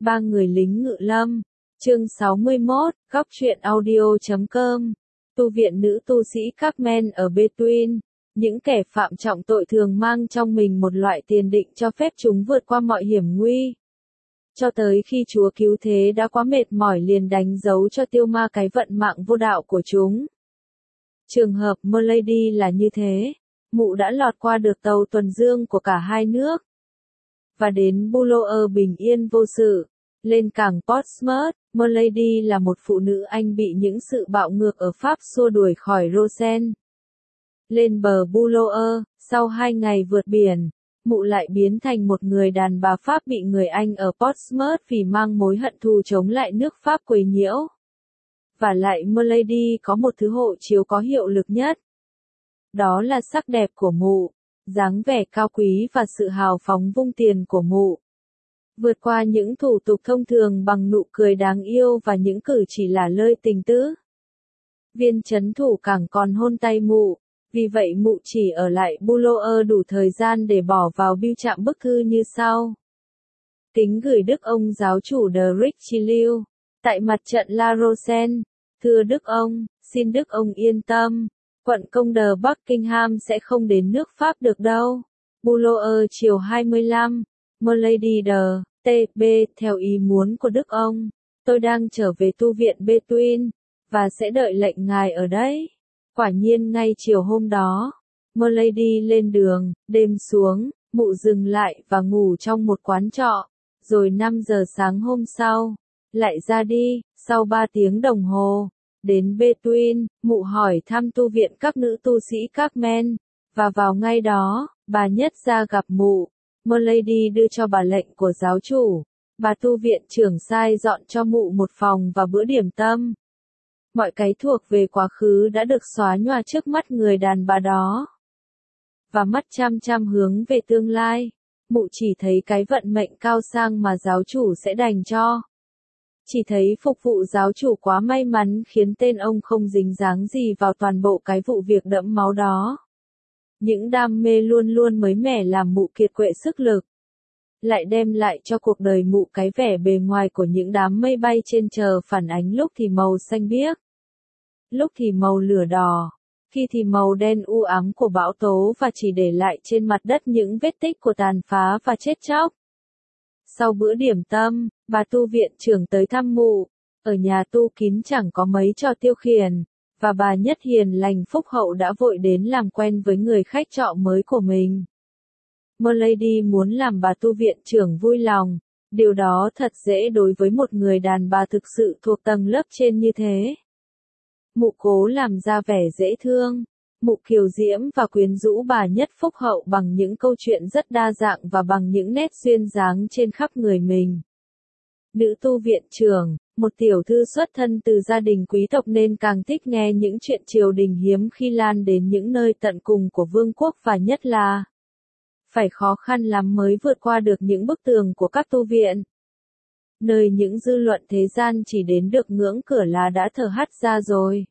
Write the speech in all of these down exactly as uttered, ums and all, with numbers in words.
Ba người lính ngự lâm. Chương sáu mươi mốt, góc truyện audio chấm com. Tu viện nữ tu sĩ Carmen ở Between. Những kẻ phạm trọng tội thường mang trong mình một loại tiền định cho phép chúng vượt qua mọi hiểm nguy. Cho tới khi Chúa cứu thế đã quá mệt mỏi liền đánh dấu cho tiêu ma cái vận mạng vô đạo của chúng. Trường hợp Milady là như thế. Mụ đã lọt qua được tàu tuần dương của cả hai nước. Và đến Boulogne bình yên vô sự. Lên cảng Portsmouth, Milady là một phụ nữ Anh bị những sự bạo ngược ở Pháp xua đuổi khỏi Rosen. Lên bờ Boulogne, sau hai ngày vượt biển, mụ lại biến thành một người đàn bà Pháp bị người Anh ở Portsmouth vì mang mối hận thù chống lại nước Pháp quấy nhiễu. Và lại Milady có một thứ hộ chiếu có hiệu lực nhất. Đó là sắc đẹp của mụ, dáng vẻ cao quý và sự hào phóng vung tiền của mụ. Vượt qua những thủ tục thông thường bằng nụ cười đáng yêu và những cử chỉ lả lơi tình tứ. Viên trấn thủ cảng còn hôn tay mụ, vì vậy mụ chỉ ở lại Boulogne đủ thời gian để bỏ vào bưu trạm bức thư như sau. Kính gửi Đức ông giáo chủ de Richelieu, tại mặt trận La Rosen, thưa Đức ông, xin Đức ông yên tâm, quận công đờ Buckingham sẽ không đến nước Pháp được đâu. Boulogne chiều hai mươi lăm, Milady de T B theo ý muốn của Đức ông, tôi đang trở về tu viện Between, và sẽ đợi lệnh ngài ở đấy. Quả nhiên ngay chiều hôm đó, Milady lên đường, đêm xuống, mụ dừng lại và ngủ trong một quán trọ, rồi năm giờ sáng hôm sau, lại ra đi, sau ba tiếng đồng hồ, đến Between, mụ hỏi thăm tu viện các nữ tu sĩ Carmen, và vào ngay đó, bà nhất ra gặp mụ. Milady đưa cho bà lệnh của giáo chủ, bà tu viện trưởng sai dọn cho mụ một phòng và bữa điểm tâm. Mọi cái thuộc về quá khứ đã được xóa nhòa trước mắt người đàn bà đó. Và mắt chăm chăm hướng về tương lai, mụ chỉ thấy cái vận mệnh cao sang mà giáo chủ sẽ dành cho. Chỉ thấy phục vụ giáo chủ quá may mắn khiến tên ông không dính dáng gì vào toàn bộ cái vụ việc đẫm máu đó. Những đam mê luôn luôn mới mẻ làm mụ kiệt quệ sức lực. Lại đem lại cho cuộc đời mụ cái vẻ bề ngoài của những đám mây bay trên trời phản ánh lúc thì màu xanh biếc, lúc thì màu lửa đỏ, khi thì màu đen u ám của bão tố và chỉ để lại trên mặt đất những vết tích của tàn phá và chết chóc. Sau bữa điểm tâm, bà tu viện trưởng tới thăm mụ. Ở nhà tu kín chẳng có mấy trò tiêu khiển. Và bà nhất hiền lành phúc hậu đã vội đến làm quen với người khách trọ mới của mình. Milady muốn làm bà tu viện trưởng vui lòng, điều đó thật dễ đối với một người đàn bà thực sự thuộc tầng lớp trên như thế. Mụ cố làm ra vẻ dễ thương, mụ kiều diễm và quyến rũ bà nhất phúc hậu bằng những câu chuyện rất đa dạng và bằng những nét duyên dáng trên khắp người mình. Nữ tu viện trưởng, một tiểu thư xuất thân từ gia đình quý tộc nên càng thích nghe những chuyện triều đình hiếm khi lan đến những nơi tận cùng của vương quốc và nhất là phải khó khăn lắm mới vượt qua được những bức tường của các tu viện. Nơi những dư luận thế gian chỉ đến được ngưỡng cửa là đã thở hắt ra rồi.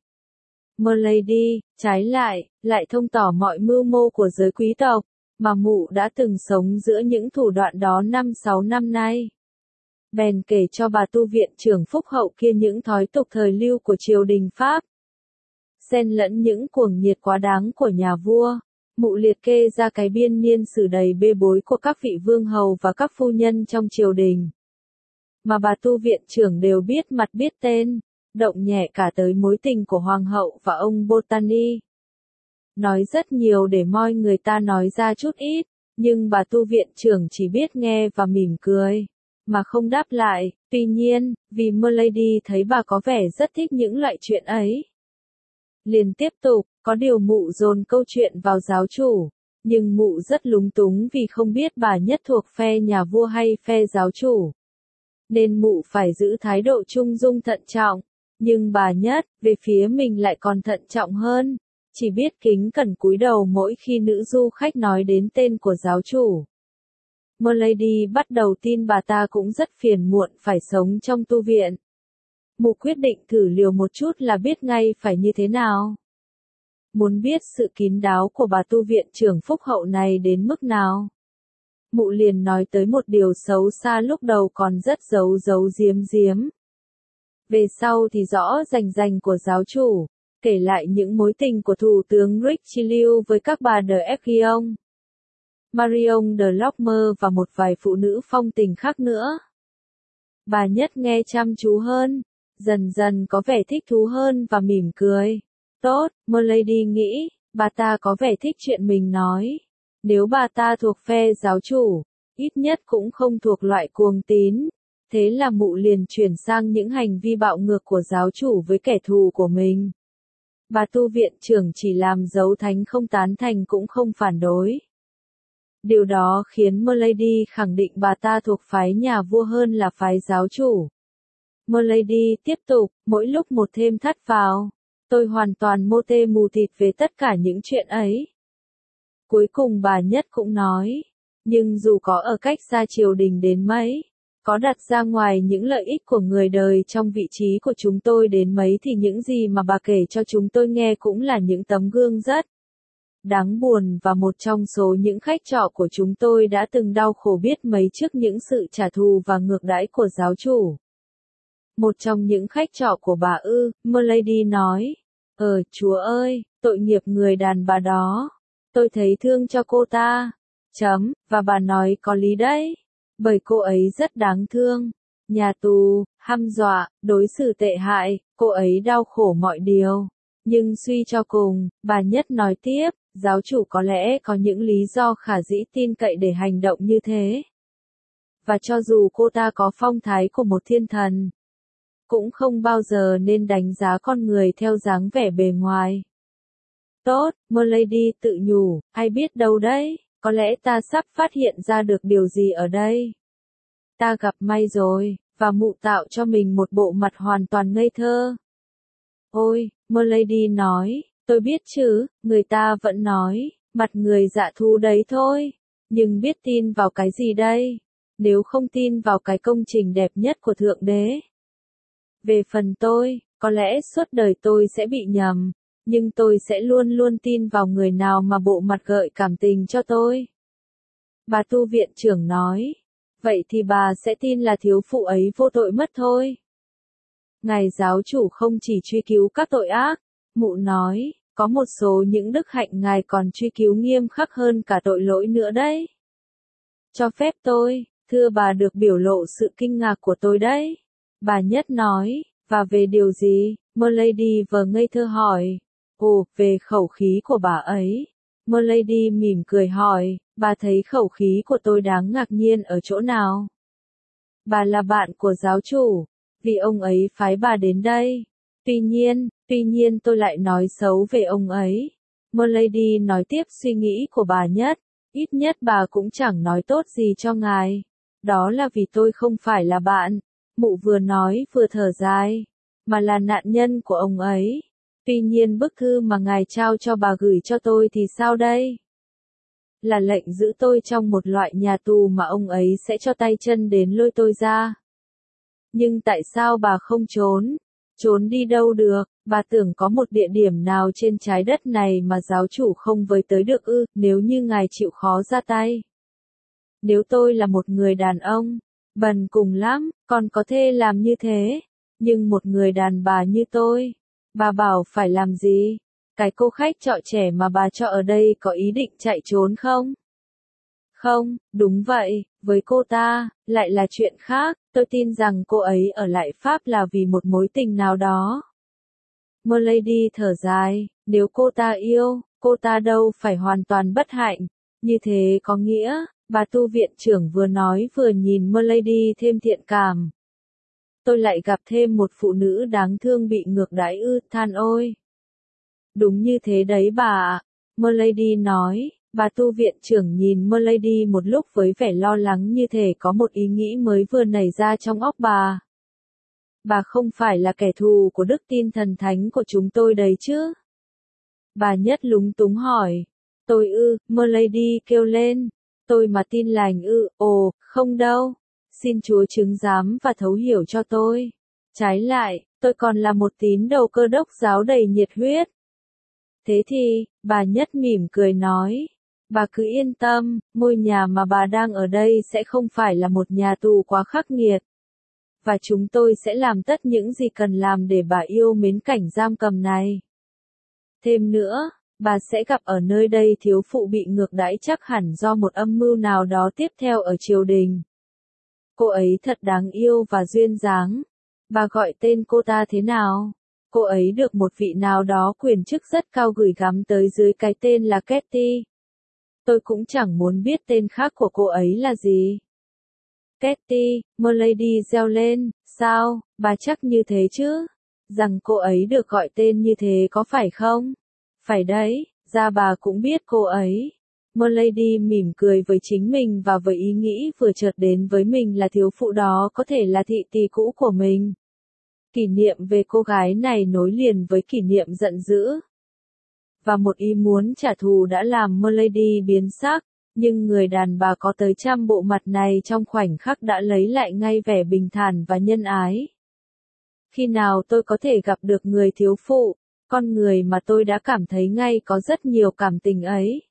Milady, trái lại, lại thông tỏ mọi mưu mô của giới quý tộc, mà mụ đã từng sống giữa những thủ đoạn đó năm sáu năm nay. Bèn kể cho bà tu viện trưởng phúc hậu kia những thói tục thời lưu của triều đình Pháp. Xen lẫn những cuồng nhiệt quá đáng của nhà vua, mụ liệt kê ra cái biên niên sử đầy bê bối của các vị vương hầu và các phu nhân trong triều đình. Mà bà tu viện trưởng đều biết mặt biết tên, động nhẹ cả tới mối tình của hoàng hậu và ông Botany. Nói rất nhiều để moi người ta nói ra chút ít, nhưng bà tu viện trưởng chỉ biết nghe và mỉm cười, mà không đáp lại. Tuy nhiên, vì Milady thấy bà có vẻ rất thích những loại chuyện ấy, liền tiếp tục, có điều mụ dồn câu chuyện vào giáo chủ, nhưng mụ rất lúng túng vì không biết bà nhất thuộc phe nhà vua hay phe giáo chủ. Nên mụ phải giữ thái độ trung dung thận trọng, nhưng bà nhất, về phía mình lại còn thận trọng hơn, chỉ biết kính cẩn cúi đầu mỗi khi nữ du khách nói đến tên của giáo chủ. Milady bắt đầu tin bà ta cũng rất phiền muộn phải sống trong tu viện. Mụ quyết định thử liều một chút là biết ngay phải như thế nào. Muốn biết sự kín đáo của bà tu viện trưởng phúc hậu này đến mức nào? mụ liền nói tới một điều xấu xa lúc đầu còn rất giấu giấu giếm giếm. Về sau thì rõ rành rành của giáo chủ, kể lại những mối tình của Thủ tướng Richelieu với các bà de Aiguillon, Marion de Lorme và một vài phụ nữ phong tình khác nữa. Bà Nhất nghe chăm chú hơn, dần dần có vẻ thích thú hơn và mỉm cười. Tốt, Milady nghĩ, bà ta có vẻ thích chuyện mình nói. Nếu bà ta thuộc phe giáo chủ, ít nhất cũng không thuộc loại cuồng tín. Thế là mụ liền chuyển sang những hành vi bạo ngược của giáo chủ với kẻ thù của mình. Bà tu viện trưởng chỉ làm dấu thánh không tán thành cũng không phản đối. Điều đó khiến Milady khẳng định bà ta thuộc phái nhà vua hơn là phái giáo chủ. Milady tiếp tục, mỗi lúc một thêm thắt vào. Tôi hoàn toàn mô tê mù tịt về tất cả những chuyện ấy. Cuối cùng bà Nhất cũng nói, nhưng dù có ở cách xa triều đình đến mấy, có đặt ra ngoài những lợi ích của người đời trong vị trí của chúng tôi đến mấy thì những gì mà bà kể cho chúng tôi nghe cũng là những tấm gương rất đáng buồn và một trong số những khách trọ của chúng tôi đã từng đau khổ biết mấy trước những sự trả thù và ngược đãi của giáo chủ. Một trong những khách trọ của bà ư, Milady nói, ờ, Chúa ơi, tội nghiệp người đàn bà đó. Tôi thấy thương cho cô ta. Chấm, và bà nói có lý đấy. Bởi cô ấy rất đáng thương. Nhà tù, hăm dọa, đối xử tệ hại, cô ấy đau khổ mọi điều. Nhưng suy cho cùng, bà Nhất nói tiếp, giáo chủ có lẽ có những lý do khả dĩ tin cậy để hành động như thế. Và cho dù cô ta có phong thái của một thiên thần, cũng không bao giờ nên đánh giá con người theo dáng vẻ bề ngoài. Tốt, Milady tự nhủ, ai biết đâu đấy, có lẽ ta sắp phát hiện ra được điều gì ở đây. Ta gặp may rồi, và mụ tạo cho mình một bộ mặt hoàn toàn ngây thơ. Ôi, Milady nói, tôi biết chứ, người ta vẫn nói, mặt người dạ thú đấy thôi, nhưng biết tin vào cái gì đây, nếu không tin vào cái công trình đẹp nhất của Thượng Đế. Về phần tôi, có lẽ suốt đời tôi sẽ bị nhầm, nhưng tôi sẽ luôn luôn tin vào người nào mà bộ mặt gợi cảm tình cho tôi. Bà tu viện trưởng nói, vậy thì bà sẽ tin là thiếu phụ ấy vô tội mất thôi. Ngài giáo chủ không chỉ truy cứu các tội ác, mụ nói, có một số những đức hạnh ngài còn truy cứu nghiêm khắc hơn cả tội lỗi nữa đấy. Cho phép tôi, thưa bà được biểu lộ sự kinh ngạc của tôi đấy. Bà Nhất nói, và về điều gì? Milady vờ ngây thơ hỏi. Ồ, về khẩu khí của bà ấy. Milady mỉm cười hỏi, bà thấy khẩu khí của tôi đáng ngạc nhiên ở chỗ nào? Bà là bạn của giáo chủ, vì ông ấy phái bà đến đây. Tuy nhiên, tuy nhiên tôi lại nói xấu về ông ấy. Milady nói tiếp suy nghĩ của bà Nhất, ít nhất bà cũng chẳng nói tốt gì cho ngài. Đó là vì tôi không phải là bạn. Mụ vừa nói vừa thở dài, mà là nạn nhân của ông ấy. Tuy nhiên bức thư mà ngài trao cho bà gửi cho tôi thì sao đây? Là lệnh giữ tôi trong một loại nhà tù mà ông ấy sẽ cho tay chân đến lôi tôi ra. Nhưng tại sao bà không trốn? Trốn đi đâu được, bà tưởng có một địa điểm nào trên trái đất này mà giáo chủ không với tới được ư, nếu như ngài chịu khó ra tay. Nếu tôi là một người đàn ông, bần cùng lắm, còn có thể làm như thế. Nhưng một người đàn bà như tôi, bà bảo phải làm gì? Cái cô khách trọ trẻ mà bà cho ở đây có ý định chạy trốn không? Không, đúng vậy, với cô ta, lại là chuyện khác, tôi tin rằng cô ấy ở lại Pháp là vì một mối tình nào đó. Milady thở dài, nếu cô ta yêu, cô ta đâu phải hoàn toàn bất hạnh, như thế có nghĩa, bà tu viện trưởng vừa nói vừa nhìn Milady thêm thiện cảm. Tôi lại gặp thêm một phụ nữ đáng thương bị ngược đãi ư, than ôi. Đúng như thế đấy bà ạ, Milady nói. Bà tu viện trưởng nhìn Milady một lúc với vẻ lo lắng như thể có một ý nghĩ mới vừa nảy ra trong óc bà. Bà không phải là kẻ thù của đức tin thần thánh của chúng tôi đấy chứ? Bà Nhất lúng túng hỏi. Tôi ư, Milady kêu lên. Tôi mà tin lành ư, ồ, không đâu. Xin Chúa chứng giám và thấu hiểu cho tôi. Trái lại, tôi còn là một tín đồ Cơ Đốc giáo đầy nhiệt huyết. Thế thì, bà Nhất mỉm cười nói. Bà cứ yên tâm, ngôi nhà mà bà đang ở đây sẽ không phải là một nhà tù quá khắc nghiệt. Và chúng tôi sẽ làm tất những gì cần làm để bà yêu mến cảnh giam cầm này. Thêm nữa, bà sẽ gặp ở nơi đây thiếu phụ bị ngược đãi chắc hẳn do một âm mưu nào đó tiếp theo ở triều đình. Cô ấy thật đáng yêu và duyên dáng. Bà gọi tên cô ta thế nào? Cô ấy được một vị nào đó quyền chức rất cao gửi gắm tới dưới cái tên là Katie. Tôi cũng chẳng muốn biết tên khác của cô ấy là gì. Katie, Milady reo lên, sao, bà chắc như thế chứ? Rằng cô ấy được gọi tên như thế có phải không? Phải đấy, ra bà cũng biết cô ấy. Milady mỉm cười với chính mình và với ý nghĩ vừa chợt đến với mình là thiếu phụ đó có thể là thị tỳ cũ của mình. Kỷ niệm về cô gái này nối liền với kỷ niệm giận dữ. Và một ý muốn trả thù đã làm Milady biến sắc, nhưng người đàn bà có tới trăm bộ mặt này trong khoảnh khắc đã lấy lại ngay vẻ bình thản và nhân ái. Khi nào tôi có thể gặp được người thiếu phụ, con người mà tôi đã cảm thấy ngay có rất nhiều cảm tình ấy?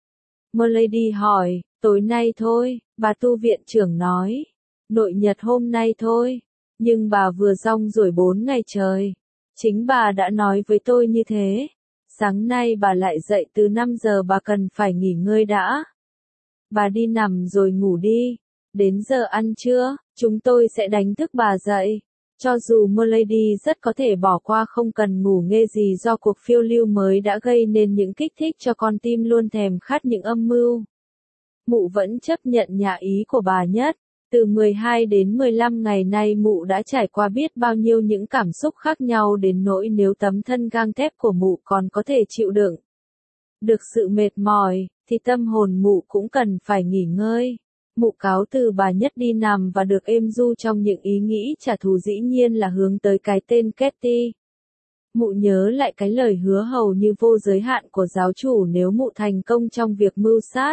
Milady hỏi, tối nay thôi, bà tu viện trưởng nói. Nội nhật hôm nay thôi. Nhưng bà vừa rong ruổi bốn ngày trời. Chính bà đã nói với tôi như thế. Sáng nay bà lại dậy từ năm giờ, bà cần phải nghỉ ngơi đã. Bà đi nằm rồi ngủ đi. Đến giờ ăn trưa, chúng tôi sẽ đánh thức bà dậy. Cho dù Milady rất có thể bỏ qua không cần ngủ nghe gì do cuộc phiêu lưu mới đã gây nên những kích thích cho con tim luôn thèm khát những âm mưu. Mụ vẫn chấp nhận nhà ý của bà nhất. Từ mười hai đến mười lăm ngày nay mụ đã trải qua biết bao nhiêu những cảm xúc khác nhau đến nỗi nếu tấm thân gang thép của mụ còn có thể chịu đựng được sự mệt mỏi, thì tâm hồn mụ cũng cần phải nghỉ ngơi. Mụ cáo từ bà nhất đi nằm và được êm du trong những ý nghĩ trả thù dĩ nhiên là hướng tới cái tên Katie. Mụ nhớ lại cái lời hứa hầu như vô giới hạn của giáo chủ nếu mụ thành công trong việc mưu sát.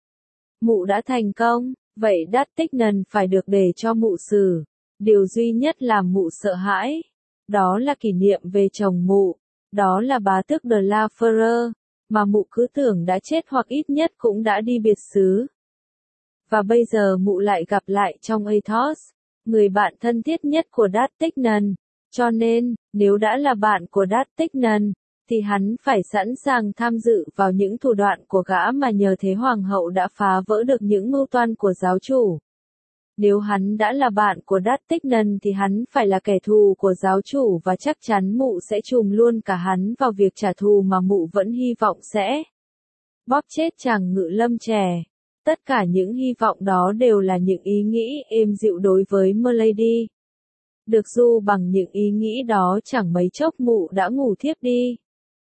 Mụ đã thành công, vậy D'Artagnan phải được để cho mụ xử. Điều duy nhất làm mụ sợ hãi, đó là kỷ niệm về chồng mụ, đó là bá tước de la Fère, mà mụ cứ tưởng đã chết hoặc ít nhất cũng đã đi biệt xứ. Và bây giờ mụ lại gặp lại trong Athos, người bạn thân thiết nhất của D'Artagnan. Cho nên, nếu đã là bạn của D'Artagnan, thì hắn phải sẵn sàng tham dự vào những thủ đoạn của gã mà nhờ thế hoàng hậu đã phá vỡ được những mưu toan của giáo chủ. Nếu hắn đã là bạn của D'Artagnan thì hắn phải là kẻ thù của giáo chủ và chắc chắn mụ sẽ trùm luôn cả hắn vào việc trả thù mà mụ vẫn hy vọng sẽ bóp chết chàng Ngự Lâm trẻ. Tất cả những hy vọng đó đều là những ý nghĩ êm dịu đối với Milady. Được du bằng những ý nghĩ đó chẳng mấy chốc mụ đã ngủ thiếp đi.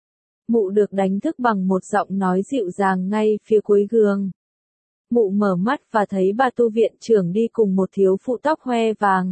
Mụ được đánh thức bằng một giọng nói dịu dàng ngay phía cuối giường. Mụ mở mắt và thấy bà tu viện trưởng đi cùng một thiếu phụ tóc hoe vàng.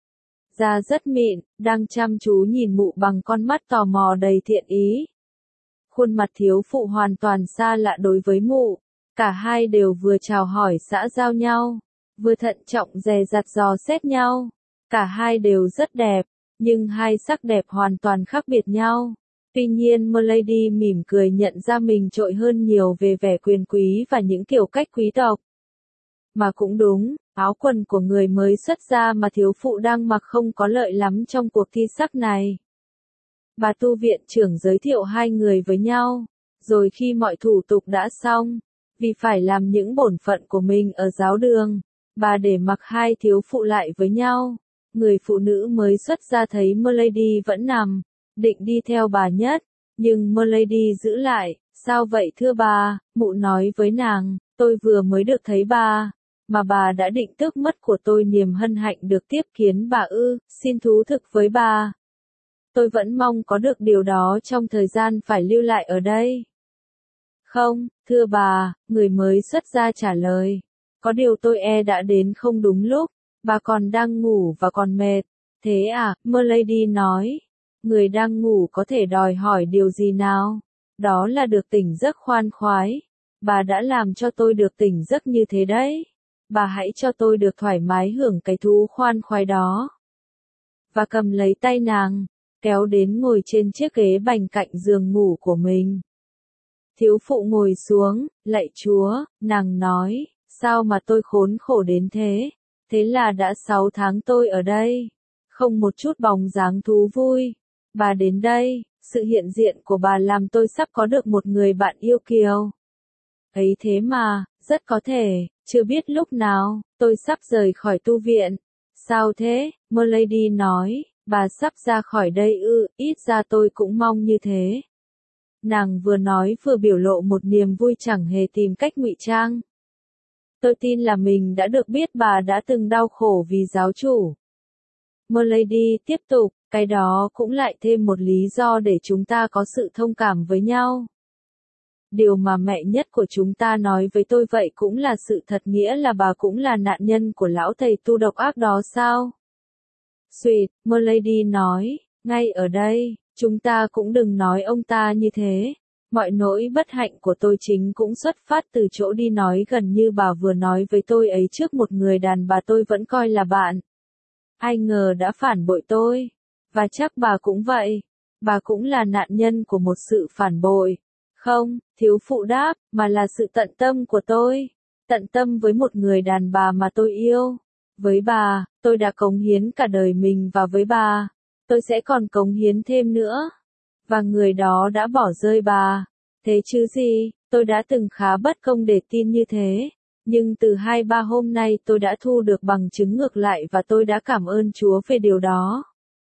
Da rất mịn, đang chăm chú nhìn mụ bằng con mắt tò mò đầy thiện ý. Khuôn mặt thiếu phụ hoàn toàn xa lạ đối với mụ. Cả hai đều vừa chào hỏi xã giao nhau, vừa thận trọng dè dặt dò xét nhau. Cả hai đều rất đẹp, nhưng hai sắc đẹp hoàn toàn khác biệt nhau. Tuy nhiên Milady mỉm cười nhận ra mình trội hơn nhiều về vẻ quyền quý và những kiểu cách quý tộc. Mà cũng đúng, áo quần của người mới xuất gia mà thiếu phụ đang mặc không có lợi lắm trong cuộc thi sắc này. Bà tu viện trưởng giới thiệu hai người với nhau, rồi khi mọi thủ tục đã xong, vì phải làm những bổn phận của mình ở giáo đường, bà để mặc hai thiếu phụ lại với nhau. Người phụ nữ mới xuất gia thấy Milady vẫn nằm, định đi theo bà nhất, nhưng Milady giữ lại. Sao vậy thưa bà? Mụ nói với nàng, tôi vừa mới được thấy bà, mà bà đã định tước mất của tôi niềm hân hạnh được tiếp kiến bà ư, xin thú thực với bà. Tôi vẫn mong có được điều đó trong thời gian phải lưu lại ở đây. Không, thưa bà, người mới xuất gia trả lời. Có điều tôi e đã đến không đúng lúc, bà còn đang ngủ và còn mệt. Thế à, Milady nói. Người đang ngủ có thể đòi hỏi điều gì nào? Đó là được tỉnh giấc khoan khoái. Bà đã làm cho tôi được tỉnh giấc như thế đấy. Bà hãy cho tôi được thoải mái hưởng cái thú khoan khoái đó. Và cầm lấy tay nàng, kéo đến ngồi trên chiếc ghế bành cạnh giường ngủ của mình. Thiếu phụ ngồi xuống, lạy Chúa, nàng nói, sao mà tôi khốn khổ đến thế? Thế là đã sáu tháng tôi ở đây, không một chút bóng dáng thú vui. Bà đến đây, sự hiện diện của bà làm tôi sắp có được một người bạn yêu kiều. Ấy thế mà, rất có thể, chưa biết lúc nào, tôi sắp rời khỏi tu viện. Sao thế? Milady nói, bà sắp ra khỏi đây ư, ít ra tôi cũng mong như thế. Nàng vừa nói vừa biểu lộ một niềm vui chẳng hề tìm cách ngụy trang. Tôi tin là mình đã được biết bà đã từng đau khổ vì giáo chủ. Milady tiếp tục, cái đó cũng lại thêm một lý do để chúng ta có sự thông cảm với nhau. Điều mà mẹ nhất của chúng ta nói với tôi vậy cũng là sự thật, nghĩa là bà cũng là nạn nhân của lão thầy tu độc ác đó sao? Sweet, Milady nói, ngay ở đây, chúng ta cũng đừng nói ông ta như thế. Mọi nỗi bất hạnh của tôi chính cũng xuất phát từ chỗ đi nói gần như bà vừa nói với tôi ấy trước một người đàn bà tôi vẫn coi là bạn. Ai ngờ đã phản bội tôi. Và chắc bà cũng vậy. Bà cũng là nạn nhân của một sự phản bội. Không, thiếu phụ đáp, mà là sự tận tâm của tôi. Tận tâm với một người đàn bà mà tôi yêu. Với bà, tôi đã cống hiến cả đời mình và với bà, tôi sẽ còn cống hiến thêm nữa. Và người đó đã bỏ rơi bà. Thế chứ gì, tôi đã từng khá bất công để tin như thế. Nhưng từ hai ba hôm nay tôi đã thu được bằng chứng ngược lại và tôi đã cảm ơn Chúa về điều đó.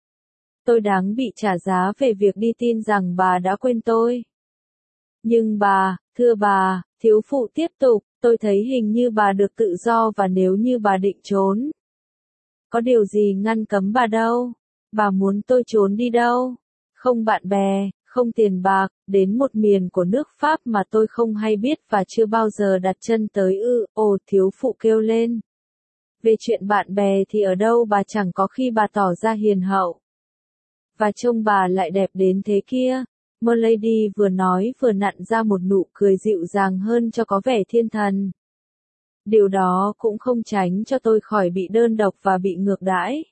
Tôi đáng bị trả giá về việc đi tin rằng bà đã quên tôi. Nhưng bà, thưa bà, thiếu phụ tiếp tục, tôi thấy hình như bà được tự do và nếu như bà định trốn. Có điều gì ngăn cấm bà đâu? Bà muốn tôi trốn đi đâu? Không bạn bè, không tiền bạc, đến một miền của nước Pháp mà tôi không hay biết và chưa bao giờ đặt chân tới ư, ồ thiếu phụ kêu lên. Về chuyện bạn bè thì ở đâu bà chẳng có khi bà tỏ ra hiền hậu. Và trông bà lại đẹp đến thế kia. Milady vừa nói vừa nặn ra một nụ cười dịu dàng hơn cho có vẻ thiên thần. Điều đó cũng không tránh cho tôi khỏi bị đơn độc và bị ngược đãi.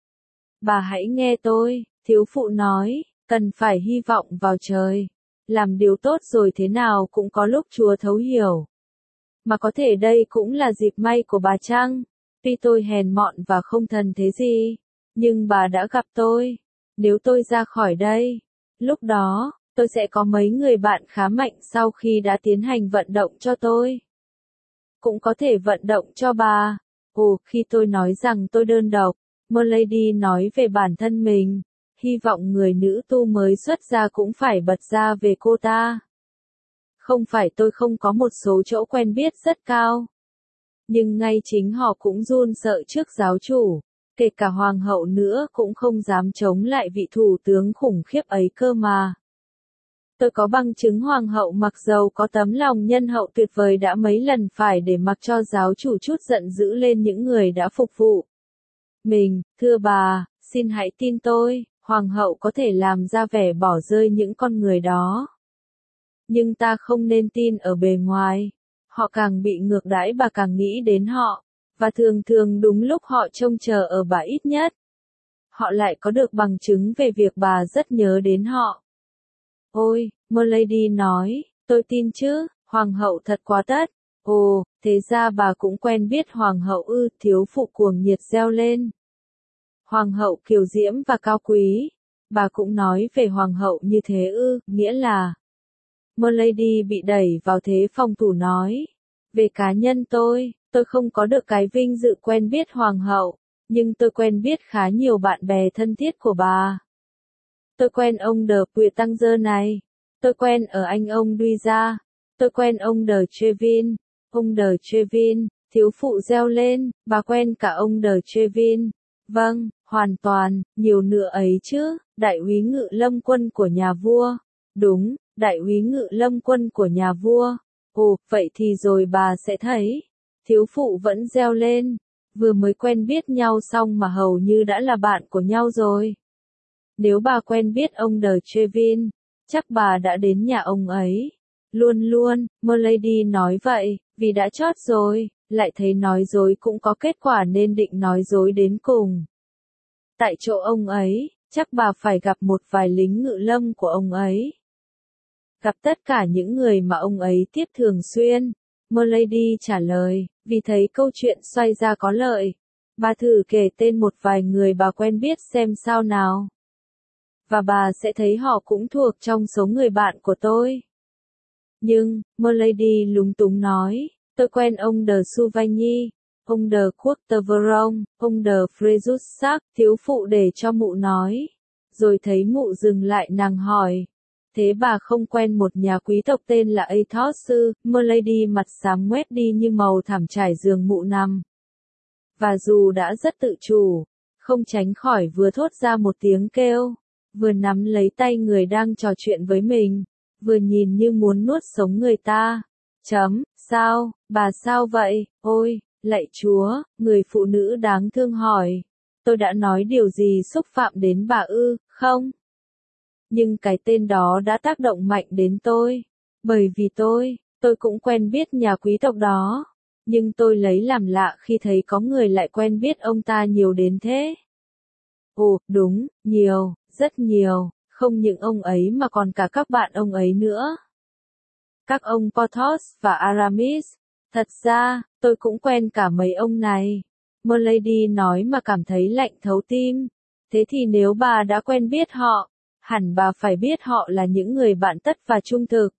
Bà hãy nghe tôi, thiếu phụ nói, cần phải hy vọng vào trời. Làm điều tốt rồi thế nào cũng có lúc Chúa thấu hiểu. Mà có thể đây cũng là dịp may của bà chăng? Tuy tôi hèn mọn và không thần thế gì, nhưng bà đã gặp tôi. Nếu tôi ra khỏi đây, lúc đó, tôi sẽ có mấy người bạn khá mạnh sau khi đã tiến hành vận động cho tôi. Cũng có thể vận động cho bà. Ồ, khi tôi nói rằng tôi đơn độc, Milady nói về bản thân mình. Hy vọng người nữ tu mới xuất gia cũng phải bật ra về cô ta. Không phải tôi không có một số chỗ quen biết rất cao. Nhưng ngay chính họ cũng run sợ trước giáo chủ. Kể cả hoàng hậu nữa cũng không dám chống lại vị thủ tướng khủng khiếp ấy cơ mà. Tôi có bằng chứng hoàng hậu mặc dầu có tấm lòng nhân hậu tuyệt vời đã mấy lần phải để mặc cho giáo chủ chút giận dữ lên những người đã phục vụ mình. Thưa bà, xin hãy tin tôi, hoàng hậu có thể làm ra vẻ bỏ rơi những con người đó. Nhưng ta không nên tin ở bề ngoài. Họ càng bị ngược đãi bà càng nghĩ đến họ. Và thường thường đúng lúc họ trông chờ ở bà ít nhất. Họ lại có được bằng chứng về việc bà rất nhớ đến họ. Ôi, Milady nói, tôi tin chứ, hoàng hậu thật quá tất. Ồ, thế ra bà cũng quen biết hoàng hậu ư, thiếu phụ cuồng nhiệt reo lên. Hoàng hậu kiều diễm và cao quý. Bà cũng nói về hoàng hậu như thế ư, nghĩa là. Milady bị đẩy vào thế phòng thủ nói. Về cá nhân tôi, tôi không có được cái vinh dự quen biết hoàng hậu, nhưng tôi quen biết khá nhiều bạn bè thân thiết của bà. Tôi quen ông De Puitanger này. Tôi quen ở anh ông Duy. Tôi quen ông De Trevin. Ông De Trevin, thiếu phụ reo lên, bà quen cả ông De Trevin. Vâng, hoàn toàn, nhiều nữa ấy chứ, đại úy ngự lâm quân của nhà vua. Đúng, đại úy ngự lâm quân của nhà vua. Ồ, vậy thì rồi bà sẽ thấy. Thiếu phụ vẫn reo lên. Vừa mới quen biết nhau xong mà hầu như đã là bạn của nhau rồi. Nếu bà quen biết ông De Trevin, chắc bà đã đến nhà ông ấy. Luôn luôn, Milady nói vậy, vì đã chót rồi, lại thấy nói dối cũng có kết quả nên định nói dối đến cùng. Tại chỗ ông ấy, chắc bà phải gặp một vài lính ngự lâm của ông ấy. Gặp tất cả những người mà ông ấy tiếp thường xuyên. Milady trả lời, vì thấy câu chuyện xoay ra có lợi. Bà thử kể tên một vài người bà quen biết xem sao nào. Và bà sẽ thấy họ cũng thuộc trong số người bạn của tôi. Nhưng, Milady lúng túng nói, tôi quen ông de Souvigny, ông de Courtevron, ông de Frejussac, thiếu phụ để cho mụ nói. Rồi thấy mụ dừng lại nàng hỏi. Thế bà không quen một nhà quý tộc tên là Athos ư? Milady mặt xám ngoét đi như màu thảm trải giường mụ nằm. Và dù đã rất tự chủ, không tránh khỏi vừa thốt ra một tiếng kêu, vừa nắm lấy tay người đang trò chuyện với mình, vừa nhìn như muốn nuốt sống người ta. Chấm, sao, bà sao vậy, ôi, lạy Chúa, người phụ nữ đáng thương hỏi. Tôi đã nói điều gì xúc phạm đến bà ư, không? Nhưng cái tên đó đã tác động mạnh đến tôi. Bởi vì tôi, tôi cũng quen biết nhà quý tộc đó. Nhưng tôi lấy làm lạ khi thấy có người lại quen biết ông ta nhiều đến thế. Ồ, đúng, nhiều, rất nhiều, không những ông ấy mà còn cả các bạn ông ấy nữa. Các ông Porthos và Aramis. Thật ra, tôi cũng quen cả mấy ông này. Milady nói mà cảm thấy lạnh thấu tim. Thế thì nếu bà đã quen biết họ, hẳn bà phải biết họ là những người bạn tất và trung thực.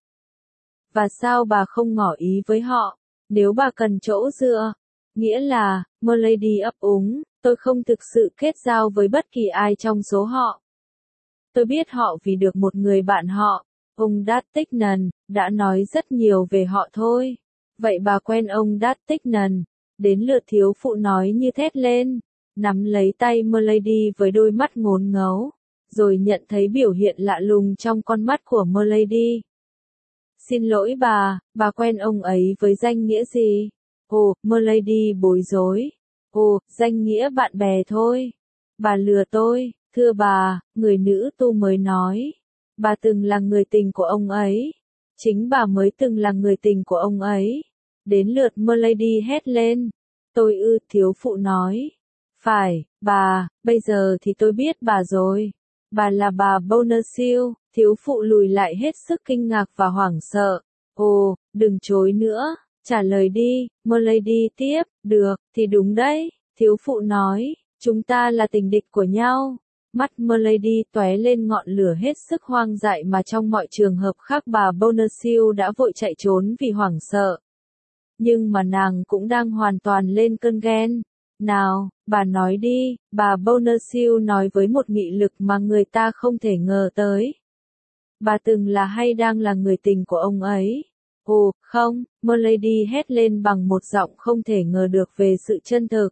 Và sao bà không ngỏ ý với họ, nếu bà cần chỗ dựa? Nghĩa là, Milady ấp úng, tôi không thực sự kết giao với bất kỳ ai trong số họ. Tôi biết họ vì được một người bạn họ, ông D'Artagnan, đã nói rất nhiều về họ thôi. Vậy bà quen ông D'Artagnan? Đến lượt thiếu phụ nói như thét lên, nắm lấy tay Milady với đôi mắt ngốn ngấu, rồi nhận thấy biểu hiện lạ lùng trong con mắt của Milady. Xin lỗi bà, bà quen ông ấy với danh nghĩa gì? Ồ, Milady bối rối. Ồ, danh nghĩa bạn bè thôi. Bà lừa tôi, thưa bà, người nữ tu mới nói. Bà từng là người tình của ông ấy. Chính bà mới từng là người tình của ông ấy. Đến lượt Milady hét lên. Tôi ư, thiếu phụ nói. Phải, bà, bây giờ thì tôi biết bà rồi. Bà là bà Bonacieux. Thiếu phụ lùi lại hết sức kinh ngạc và hoảng sợ. Ồ, đừng chối nữa, trả lời đi. Milady tiếp, được, thì đúng đấy. Thiếu phụ nói, chúng ta là tình địch của nhau. Mắt Milady tóe lên ngọn lửa hết sức hoang dại mà trong mọi trường hợp khác bà Bonacieux đã vội chạy trốn vì hoảng sợ. Nhưng mà nàng cũng đang hoàn toàn lên cơn ghen. Nào, bà nói đi, bà Bonacieux nói với một nghị lực mà người ta không thể ngờ tới. Bà từng là hay đang là người tình của ông ấy. Ồ, không, Milady hét lên bằng một giọng không thể ngờ được về sự chân thực.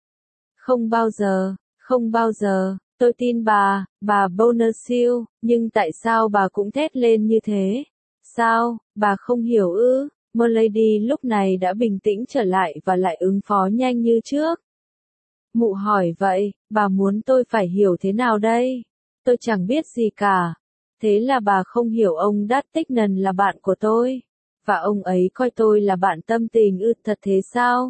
Không bao giờ, không bao giờ, tôi tin bà, bà Bonacieux, nhưng tại sao bà cũng thét lên như thế? Sao, bà không hiểu ư? Milady lúc này đã bình tĩnh trở lại và lại ứng phó nhanh như trước. Mụ hỏi vậy, bà muốn tôi phải hiểu thế nào đây? Tôi chẳng biết gì cả. Thế là bà không hiểu ông D'Artagnan là bạn của tôi, và ông ấy coi tôi là bạn tâm tình ư, thật thế sao?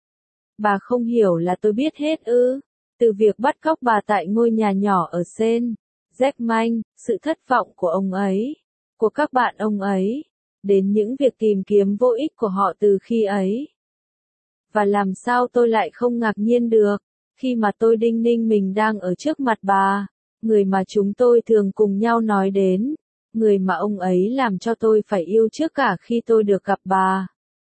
Bà không hiểu là tôi biết hết ư? Từ việc bắt cóc bà tại ngôi nhà nhỏ ở Saint Germain, sự thất vọng của ông ấy, của các bạn ông ấy, đến những việc tìm kiếm vô ích của họ từ khi ấy. Và làm sao tôi lại không ngạc nhiên được, khi mà tôi đinh ninh mình đang ở trước mặt bà, người mà chúng tôi thường cùng nhau nói đến, người mà ông ấy làm cho tôi phải yêu trước cả khi tôi được gặp bà.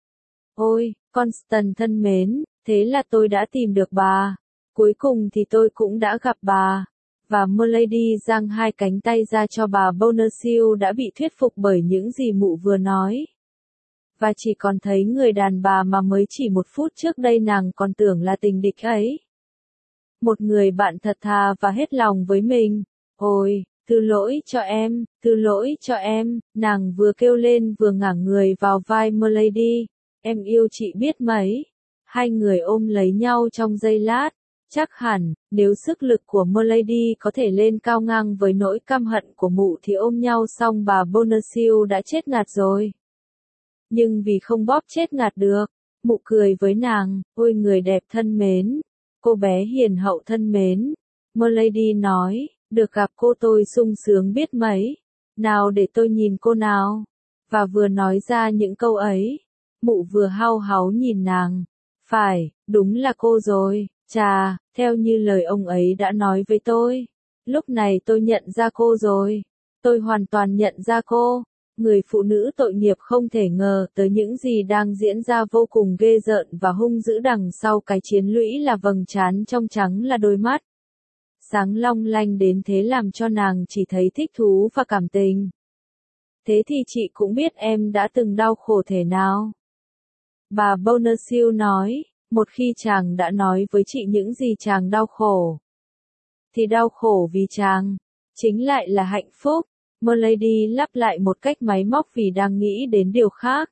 Ôi, Constant thân mến, thế là tôi đã tìm được bà. Cuối cùng thì tôi cũng đã gặp bà. Và Milady giang hai cánh tay ra cho bà Bonacieux đã bị thuyết phục bởi những gì mụ vừa nói. Và chỉ còn thấy người đàn bà mà mới chỉ một phút trước đây nàng còn tưởng là tình địch ấy. Một người bạn thật thà và hết lòng với mình. Ôi, thứ lỗi cho em, thứ lỗi cho em, nàng vừa kêu lên vừa ngả người vào vai Milady. Em yêu chị biết mấy. Hai người ôm lấy nhau trong giây lát. Chắc hẳn, nếu sức lực của Milady có thể lên cao ngang với nỗi căm hận của mụ thì ôm nhau xong bà Bonacieux đã chết ngạt rồi. Nhưng vì không bóp chết ngạt được, mụ cười với nàng, ôi người đẹp thân mến, cô bé hiền hậu thân mến. Milady nói, được gặp cô tôi sung sướng biết mấy. nào để tôi nhìn cô nào. Và vừa nói ra những câu ấy, mụ vừa hau háu nhìn nàng. Phải, đúng là cô rồi, chà, theo như lời ông ấy đã nói với tôi. Lúc này tôi nhận ra cô rồi. Tôi hoàn toàn nhận ra cô. Người phụ nữ tội nghiệp không thể ngờ tới những gì đang diễn ra vô cùng ghê rợn và hung dữ đằng sau cái chiến lũy là vầng trán trong trắng là đôi mắt. Sáng long lanh đến thế làm cho nàng chỉ thấy thích thú và cảm tình. Thế thì chị cũng biết em đã từng đau khổ thế nào. Bà Bonacieux nói, một khi chàng đã nói với chị những gì chàng đau khổ, thì đau khổ vì chàng, chính lại là hạnh phúc. Milady lặp lại một cách máy móc vì đang nghĩ đến điều khác.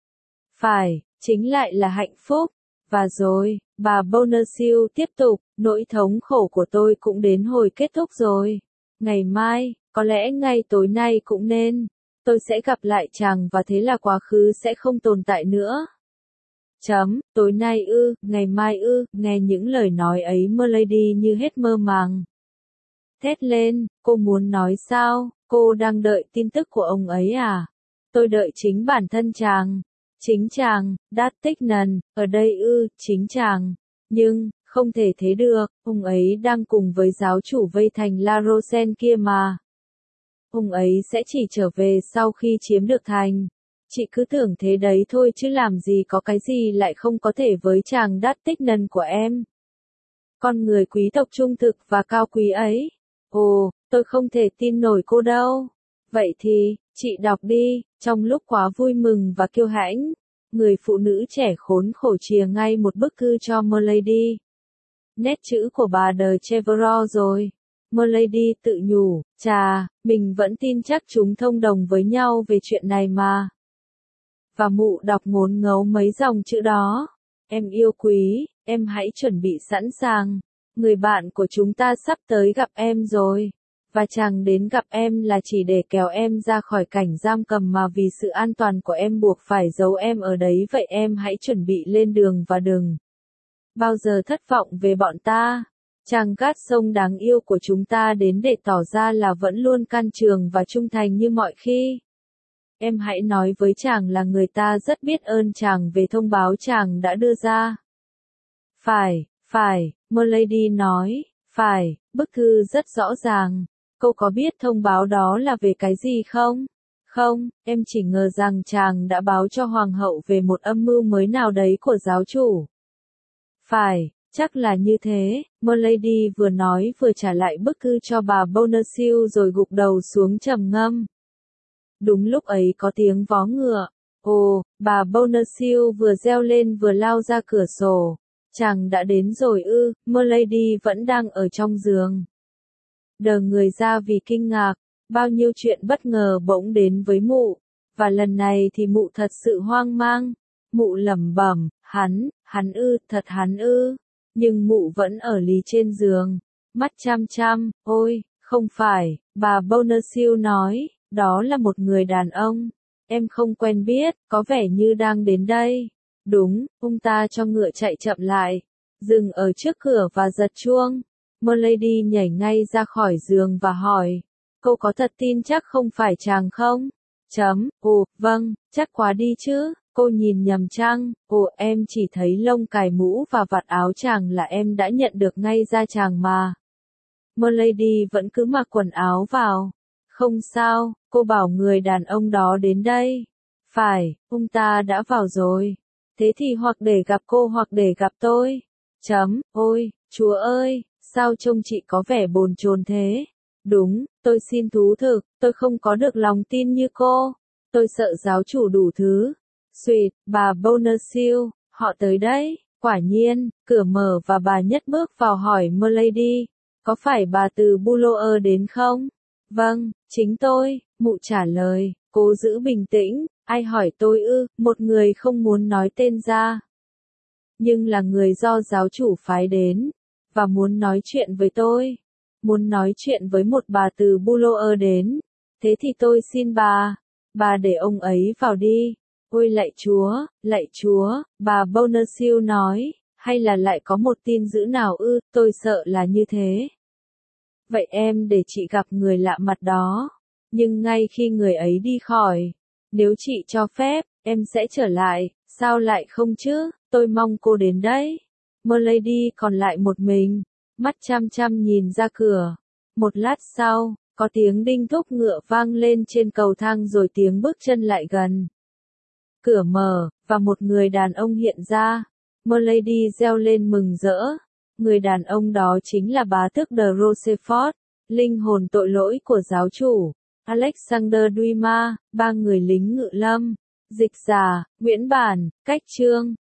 Phải, chính lại là hạnh phúc. Và rồi, bà Bonacieux tiếp tục, nỗi thống khổ của tôi cũng đến hồi kết thúc rồi. Ngày mai, có lẽ ngay tối nay cũng nên, tôi sẽ gặp lại chàng và thế là quá khứ sẽ không tồn tại nữa. Chấm, tối nay ư, ngày mai ư, nghe những lời nói ấy Milady như hết mơ màng. Thét lên, cô muốn nói sao, cô đang đợi tin tức của ông ấy à? Tôi đợi chính bản thân chàng. Chính chàng, D'Artagnan, ở đây ư, chính chàng. Nhưng, không thể thế được, ông ấy đang cùng với giáo chủ vây thành La Rochelle kia mà. Ông ấy sẽ chỉ trở về sau khi chiếm được thành. Chị cứ tưởng thế đấy thôi chứ làm gì có cái gì lại không có thể với chàng D'Artagnan của em. Con người quý tộc trung thực và cao quý ấy. Ồ, tôi không thể tin nổi cô đâu. Vậy thì, chị đọc đi, trong lúc quá vui mừng và kiêu hãnh, người phụ nữ trẻ khốn khổ chìa ngay một bức thư cho Milady. Nét chữ của bà de Chevreuse rồi. Milady tự nhủ, chà, mình vẫn tin chắc chúng thông đồng với nhau về chuyện này mà. Và mụ đọc ngốn ngấu mấy dòng chữ đó. Em yêu quý, em hãy chuẩn bị sẵn sàng. Người bạn của chúng ta sắp tới gặp em rồi. Và chàng đến gặp em là chỉ để kéo em ra khỏi cảnh giam cầm mà vì sự an toàn của em buộc phải giấu em ở đấy, vậy em hãy chuẩn bị lên đường và đừng bao giờ thất vọng về bọn ta. Chàng gát sông đáng yêu của chúng ta đến để tỏ ra là vẫn luôn can trường và trung thành như mọi khi. Em hãy nói với chàng là người ta rất biết ơn chàng về thông báo chàng đã đưa ra. Phải, phải, Milady nói, phải, bức thư rất rõ ràng. Cô có biết thông báo đó là về cái gì không? Không, em chỉ ngờ rằng chàng đã báo cho hoàng hậu về một âm mưu mới nào đấy của giáo chủ. Phải, chắc là như thế, Milady vừa nói vừa trả lại bức thư cho bà Bonacieux rồi gục đầu xuống trầm ngâm. Đúng lúc ấy có tiếng vó ngựa. Ồ, bà Bonacieux vừa reo lên vừa lao ra cửa sổ. Chàng đã đến rồi ư, Milady vẫn đang ở trong giường. Đờ người ra vì kinh ngạc, bao nhiêu chuyện bất ngờ bỗng đến với mụ, và lần này thì mụ thật sự hoang mang. Mụ lẩm bẩm, hắn, hắn ư, thật hắn ư, nhưng mụ vẫn ở lì trên giường, mắt chăm chăm, ôi, không phải, bà Bonacieux nói, đó là một người đàn ông, em không quen biết, có vẻ như đang đến đây. Đúng, ông ta cho ngựa chạy chậm lại, dừng ở trước cửa và giật chuông. Milady nhảy ngay ra khỏi giường và hỏi, cô có thật tin chắc không phải chàng không? Chấm, ồ, vâng, chắc quá đi chứ, cô nhìn nhầm chăng? Ồ, em chỉ thấy lông cài mũ và vạt áo chàng là em đã nhận được ngay ra chàng mà. Milady vẫn cứ mặc quần áo vào. Không sao, cô bảo người đàn ông đó đến đây. Phải, ông ta đã vào rồi. Thế thì hoặc để gặp cô hoặc để gặp tôi. Chấm, ôi, Chúa ơi, sao trông chị có vẻ bồn chồn thế? Đúng, tôi xin thú thực, tôi không có được lòng tin như cô. Tôi sợ giáo chủ đủ thứ. Xuyệt, bà Bonacieux, họ tới đấy. Quả nhiên, cửa mở và bà nhất bước vào hỏi Milady, có phải bà từ Boulogne đến không? Vâng, chính tôi, mụ trả lời, cố giữ bình tĩnh, ai hỏi tôi ư, một người không muốn nói tên ra. Nhưng là người do giáo chủ phái đến, và muốn nói chuyện với tôi, muốn nói chuyện với một bà từ Boulogne đến, thế thì tôi xin bà, bà để ông ấy vào đi. Ôi lạy Chúa, lạy Chúa, bà Bonacieux nói, hay là lại có một tin dữ nào ư, tôi sợ là như thế. Vậy em để chị gặp người lạ mặt đó. Nhưng ngay khi người ấy đi khỏi, nếu chị cho phép, em sẽ trở lại, sao lại không chứ, tôi mong cô đến đấy. Milady còn lại một mình, mắt chăm chăm nhìn ra cửa. Một lát sau, có tiếng đinh thúc ngựa vang lên trên cầu thang rồi tiếng bước chân lại gần. Cửa mở, và một người đàn ông hiện ra. Milady reo lên mừng rỡ. Người đàn ông đó chính là bá tước de Rochefort, linh hồn tội lỗi của giáo chủ. Alexander Dumas, ba người lính ngự lâm. Dịch giả, Nguyễn Bản, cách chương.